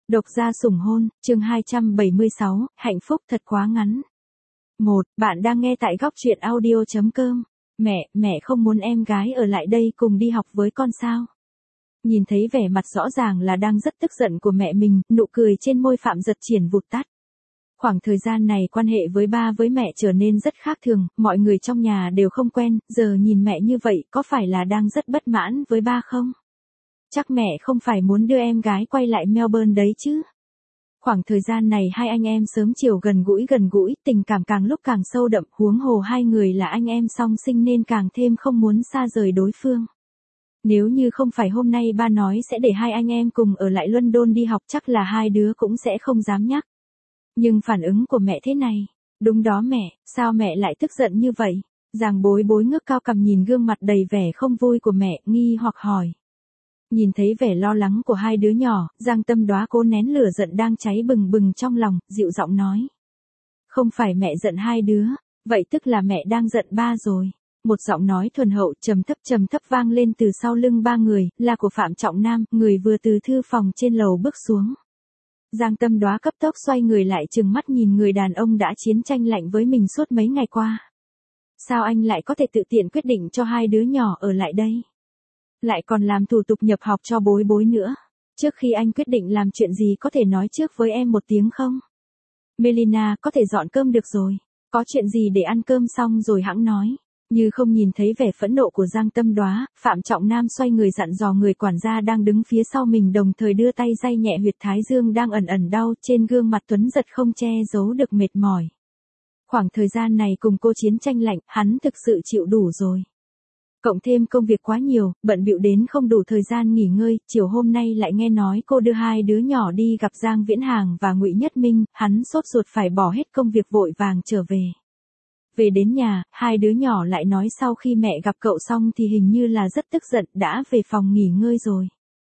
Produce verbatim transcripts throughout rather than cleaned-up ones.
Độc gia sủng hôn, chương hai trăm bảy mươi sáu, hạnh phúc thật quá ngắn. một. Bạn đang nghe tại góc truyện audio chấm com. Mẹ, mẹ không muốn em gái ở lại đây cùng đi học với con sao? Nhìn thấy vẻ mặt rõ ràng là đang rất tức giận của mẹ mình, nụ cười trên môi Phạm Giật Triển vụt tắt. Khoảng thời gian này quan hệ với ba với mẹ trở nên rất khác thường, mọi người trong nhà đều không quen, giờ nhìn mẹ như vậy có phải là đang rất bất mãn với ba không? Chắc mẹ không phải muốn đưa em gái quay lại Melbourne đấy chứ. Khoảng thời gian này hai anh em sớm chiều gần gũi gần gũi, tình cảm càng lúc càng sâu đậm, huống hồ hai người là anh em song sinh nên càng thêm không muốn xa rời đối phương. Nếu như không phải hôm nay ba nói sẽ để hai anh em cùng ở lại London đi học chắc là hai đứa cũng sẽ không dám nhắc. Nhưng phản ứng của mẹ thế này. Đúng đó mẹ, sao mẹ lại tức giận như vậy? Giang Bối Bối ngước cao cằm nhìn gương mặt đầy vẻ không vui của mẹ, nghi hoặc hỏi. Nhìn thấy vẻ lo lắng của hai đứa nhỏ, Giang Tâm Đóa cố nén lửa giận đang cháy bừng bừng trong lòng, dịu giọng nói. Không phải mẹ giận hai đứa, vậy tức là mẹ đang giận ba rồi. Một giọng nói thuần hậu trầm thấp trầm thấp vang lên từ sau lưng ba người, là của Phạm Trọng Nam, người vừa từ thư phòng trên lầu bước xuống. Giang Tâm Đóa cấp tốc xoay người lại trừng mắt nhìn người đàn ông đã chiến tranh lạnh với mình suốt mấy ngày qua. Sao anh lại có thể tự tiện quyết định cho hai đứa nhỏ ở lại đây? Lại còn làm thủ tục nhập học cho Bối Bối nữa. Trước khi anh quyết định làm chuyện gì có thể nói trước với em một tiếng không? Melina, có thể dọn cơm được rồi. Có chuyện gì để ăn cơm xong rồi hẵng nói. Như không nhìn thấy vẻ phẫn nộ của Giang Tâm Đóa, Phạm Trọng Nam xoay người dặn dò người quản gia đang đứng phía sau mình, đồng thời đưa tay day nhẹ huyệt thái dương đang ẩn ẩn đau, trên gương mặt Tuấn Giật không che giấu được mệt mỏi. Khoảng thời gian này cùng cô chiến tranh lạnh, hắn thực sự chịu đủ rồi. Cộng thêm công việc quá nhiều, bận bịu đến không đủ thời gian nghỉ ngơi, chiều hôm nay lại nghe nói cô đưa hai đứa nhỏ đi gặp Giang Viễn Hàng và Ngụy Nhất Minh, hắn sốt ruột phải bỏ hết công việc vội vàng trở về. Về đến nhà, hai đứa nhỏ lại nói sau khi mẹ gặp cậu xong thì hình như là rất tức giận, đã về phòng nghỉ ngơi rồi.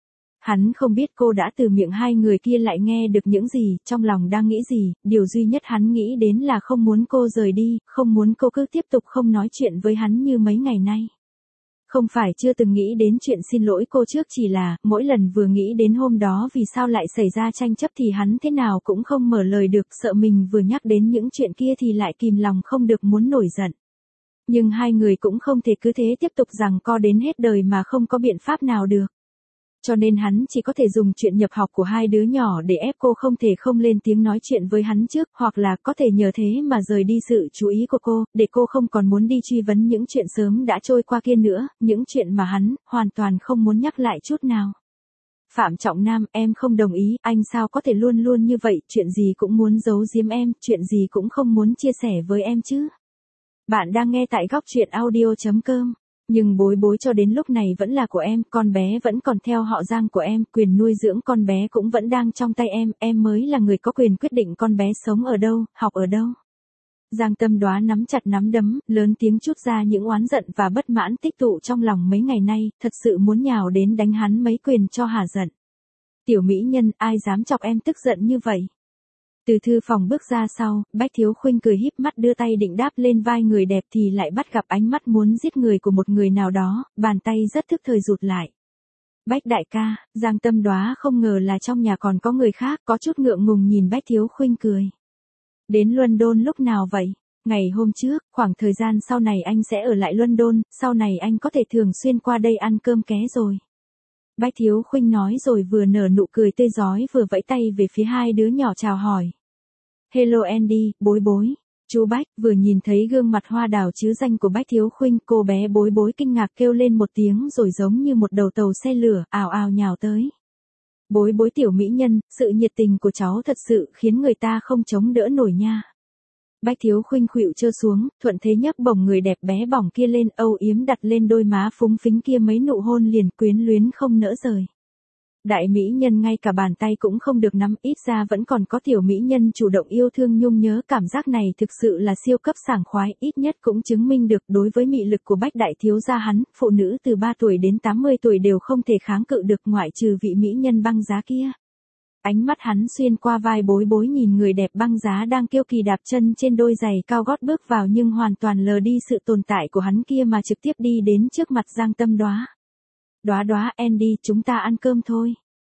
Hắn không biết cô đã từ miệng hai người kia lại nghe được những gì, trong lòng đang nghĩ gì, điều duy nhất hắn nghĩ đến là không muốn cô rời đi, không muốn cô cứ tiếp tục không nói chuyện với hắn như mấy ngày nay. Không phải chưa từng nghĩ đến chuyện xin lỗi cô trước, chỉ là, mỗi lần vừa nghĩ đến hôm đó vì sao lại xảy ra tranh chấp thì hắn thế nào cũng không mở lời được, sợ mình vừa nhắc đến những chuyện kia thì lại kìm lòng không được muốn nổi giận. Nhưng hai người cũng không thể cứ thế tiếp tục giằng co đến hết đời mà không có biện pháp nào được. Cho nên hắn chỉ có thể dùng chuyện nhập học của hai đứa nhỏ để ép cô không thể không lên tiếng nói chuyện với hắn trước, hoặc là có thể nhờ thế mà rời đi sự chú ý của cô, để cô không còn muốn đi truy vấn những chuyện sớm đã trôi qua kia nữa, những chuyện mà hắn hoàn toàn không muốn nhắc lại chút nào. Phạm Trọng Nam, em không đồng ý, anh sao có thể luôn luôn như vậy, chuyện gì cũng muốn giấu giếm em, chuyện gì cũng không muốn chia sẻ với em chứ. Bạn đang nghe tại góc truyện audio chấm com. Nhưng Bối Bối cho đến lúc này vẫn là của em, con bé vẫn còn theo họ Giang của em, quyền nuôi dưỡng con bé cũng vẫn đang trong tay em, em mới là người có quyền quyết định con bé sống ở đâu, học ở đâu. Giang Tâm Đóa nắm chặt nắm đấm, lớn tiếng trút ra những oán giận và bất mãn tích tụ trong lòng mấy ngày nay, thật sự muốn nhào đến đánh hắn mấy quyền cho hả giận. Tiểu mỹ nhân, ai dám chọc em tức giận như vậy? Từ thư phòng bước ra sau, Bách Thiếu Khuynh cười híp mắt đưa tay định đáp lên vai người đẹp thì lại bắt gặp ánh mắt muốn giết người của một người nào đó, bàn tay rất thức thời rụt lại. Bách đại ca, Giang Tâm Đóa không ngờ là trong nhà còn có người khác, có chút ngượng ngùng nhìn Bách Thiếu Khuynh cười. Đến London lúc nào vậy? Ngày hôm trước, khoảng thời gian sau này anh sẽ ở lại London, sau này anh có thể thường xuyên qua đây ăn cơm ké rồi. Bách Thiếu Khuynh nói rồi vừa nở nụ cười tươi rói vừa vẫy tay về phía hai đứa nhỏ chào hỏi. Hello Andy, Bối Bối. Chú Bách vừa nhìn thấy gương mặt hoa đào chứ danh của Bách Thiếu Khuynh, cô bé Bối Bối kinh ngạc kêu lên một tiếng rồi giống như một đầu tàu xe lửa, ào ào nhào tới. Bối Bối tiểu mỹ nhân, sự nhiệt tình của cháu thật sự khiến người ta không chống đỡ nổi nha. Bách Thiếu Khuynh khuỵu trơ xuống, thuận thế nhấc bổng người đẹp bé bỏng kia lên, âu yếm đặt lên đôi má phúng phính kia mấy nụ hôn liền, quyến luyến không nỡ rời. Đại mỹ nhân ngay cả bàn tay cũng không được nắm, ít ra vẫn còn có tiểu mỹ nhân chủ động yêu thương nhung nhớ, cảm giác này thực sự là siêu cấp sảng khoái, ít nhất cũng chứng minh được đối với mị lực của Bách đại thiếu gia hắn, phụ nữ từ ba tuổi đến tám mươi tuổi đều không thể kháng cự được, ngoại trừ vị mỹ nhân băng giá kia. Ánh mắt hắn xuyên qua vai Bối Bối nhìn người đẹp băng giá đang kiêu kỳ đạp chân trên đôi giày cao gót bước vào, nhưng hoàn toàn lờ đi sự tồn tại của hắn kia mà trực tiếp đi đến trước mặt Giang Tâm Đóa. Đóa Đóa, Andy, chúng ta ăn cơm thôi.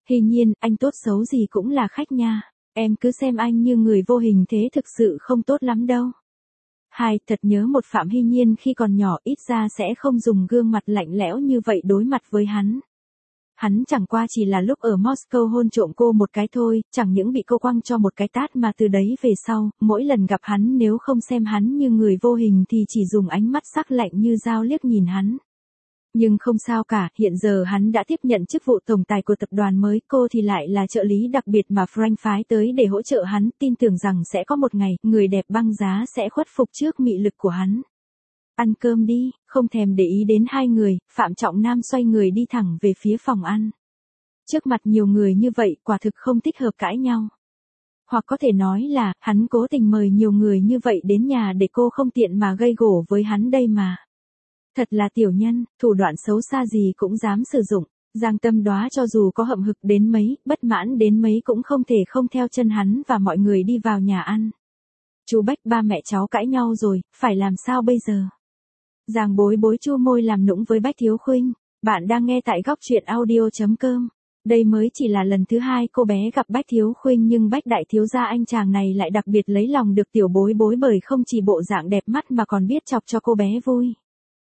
Hy nhiên, anh tốt xấu gì cũng là khách nha. Em cứ xem anh như người vô hình thế thực sự không tốt lắm đâu. Hai, thật nhớ một Phạm Hy Nhiên khi còn nhỏ ít ra sẽ không dùng gương mặt lạnh lẽo như vậy đối mặt với hắn. Hắn chẳng qua chỉ là lúc ở Moscow hôn trộm cô một cái thôi, chẳng những bị cô quăng cho một cái tát mà từ đấy về sau, mỗi lần gặp hắn nếu không xem hắn như người vô hình thì chỉ dùng ánh mắt sắc lạnh như dao liếc nhìn hắn. Nhưng không sao cả, hiện giờ hắn đã tiếp nhận chức vụ tổng tài của tập đoàn mới, cô thì lại là trợ lý đặc biệt mà Frank phái tới để hỗ trợ hắn, tin tưởng rằng sẽ có một ngày, người đẹp băng giá sẽ khuất phục trước mị lực của hắn. Ăn cơm đi, không thèm để ý đến hai người, Phạm Trọng Nam xoay người đi thẳng về phía phòng ăn. Trước mặt nhiều người như vậy, quả thực không thích hợp cãi nhau. Hoặc có thể nói là, hắn cố tình mời nhiều người như vậy đến nhà để cô không tiện mà gây gổ với hắn đây mà. Thật là tiểu nhân, thủ đoạn xấu xa gì cũng dám sử dụng. Giang Tâm Đoá cho dù có hậm hực đến mấy, bất mãn đến mấy cũng không thể không theo chân hắn và mọi người đi vào nhà ăn. Chú Bách ba mẹ cháu cãi nhau rồi, phải làm sao bây giờ? Giang Bối Bối chu môi làm nũng với Bách Thiếu Khuynh. Bạn đang nghe tại góc truyện audio chấm com. Đây mới chỉ là lần thứ hai cô bé gặp Bách Thiếu Khuynh nhưng Bách đại thiếu gia anh chàng này lại đặc biệt lấy lòng được tiểu Bối Bối bởi không chỉ bộ dạng đẹp mắt mà còn biết chọc cho cô bé vui.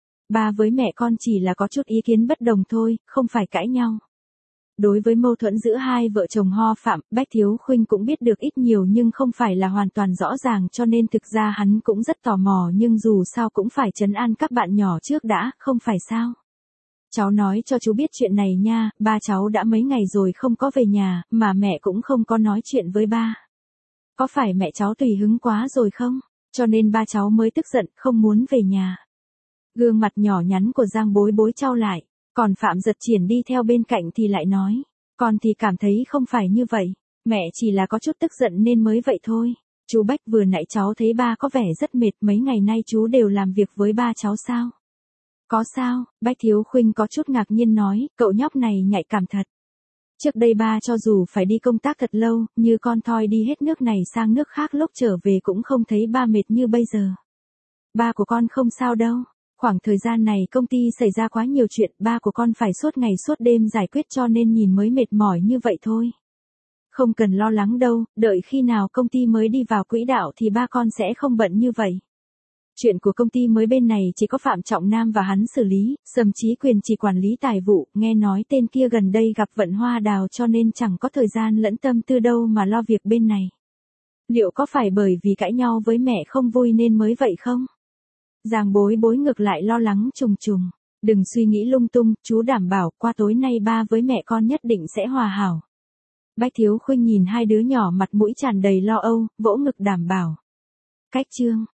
Ba với mẹ con chỉ là có chút ý kiến bất đồng thôi, không phải cãi nhau. Đối với mâu thuẫn giữa hai vợ chồng Ho Phạm, Bách Thiếu Khuynh cũng biết được ít nhiều nhưng không phải là hoàn toàn rõ ràng cho nên thực ra hắn cũng rất tò mò nhưng dù sao cũng phải trấn an các bạn nhỏ trước đã, không phải sao. Cháu nói cho chú biết chuyện này nha, ba cháu đã mấy ngày rồi không có về nhà, mà mẹ cũng không có nói chuyện với ba. Có phải mẹ cháu tùy hứng quá rồi không? Cho nên ba cháu mới tức giận, không muốn về nhà. Gương mặt nhỏ nhắn của Giang Bối Bối chau lại, còn Phạm Giật Triển đi theo bên cạnh thì lại nói, con thì cảm thấy không phải như vậy, mẹ chỉ là có chút tức giận nên mới vậy thôi. Chú Bách vừa nãy cháu thấy ba có vẻ rất mệt, mấy ngày nay chú đều làm việc với ba cháu sao? Có sao? Bách Thiếu Khuynh có chút ngạc nhiên nói, cậu nhóc này nhạy cảm thật. Trước đây ba cho dù phải đi công tác thật lâu, như con thoi đi hết nước này sang nước khác lúc trở về cũng không thấy ba mệt như bây giờ. Ba của con không sao đâu. Khoảng thời gian này công ty xảy ra quá nhiều chuyện, ba của con phải suốt ngày suốt đêm giải quyết cho nên nhìn mới mệt mỏi như vậy thôi. Không cần lo lắng đâu, đợi khi nào công ty mới đi vào quỹ đạo thì ba con sẽ không bận như vậy. Chuyện của công ty mới bên này chỉ có Phạm Trọng Nam và hắn xử lý, Sầm Chí Quyền chỉ quản lý tài vụ, nghe nói tên kia gần đây gặp vận hoa đào cho nên chẳng có thời gian lẫn tâm tư đâu mà lo việc bên này. Liệu có phải bởi vì cãi nhau với mẹ không vui nên mới vậy không? Giang Bối Bối ngược lại lo lắng trùng trùng. Đừng suy nghĩ lung tung, chú đảm bảo qua tối nay ba với mẹ con nhất định sẽ hòa hảo. Bách Thiếu Khuynh nhìn hai đứa nhỏ mặt mũi tràn đầy lo âu, vỗ ngực đảm bảo. Cách chương.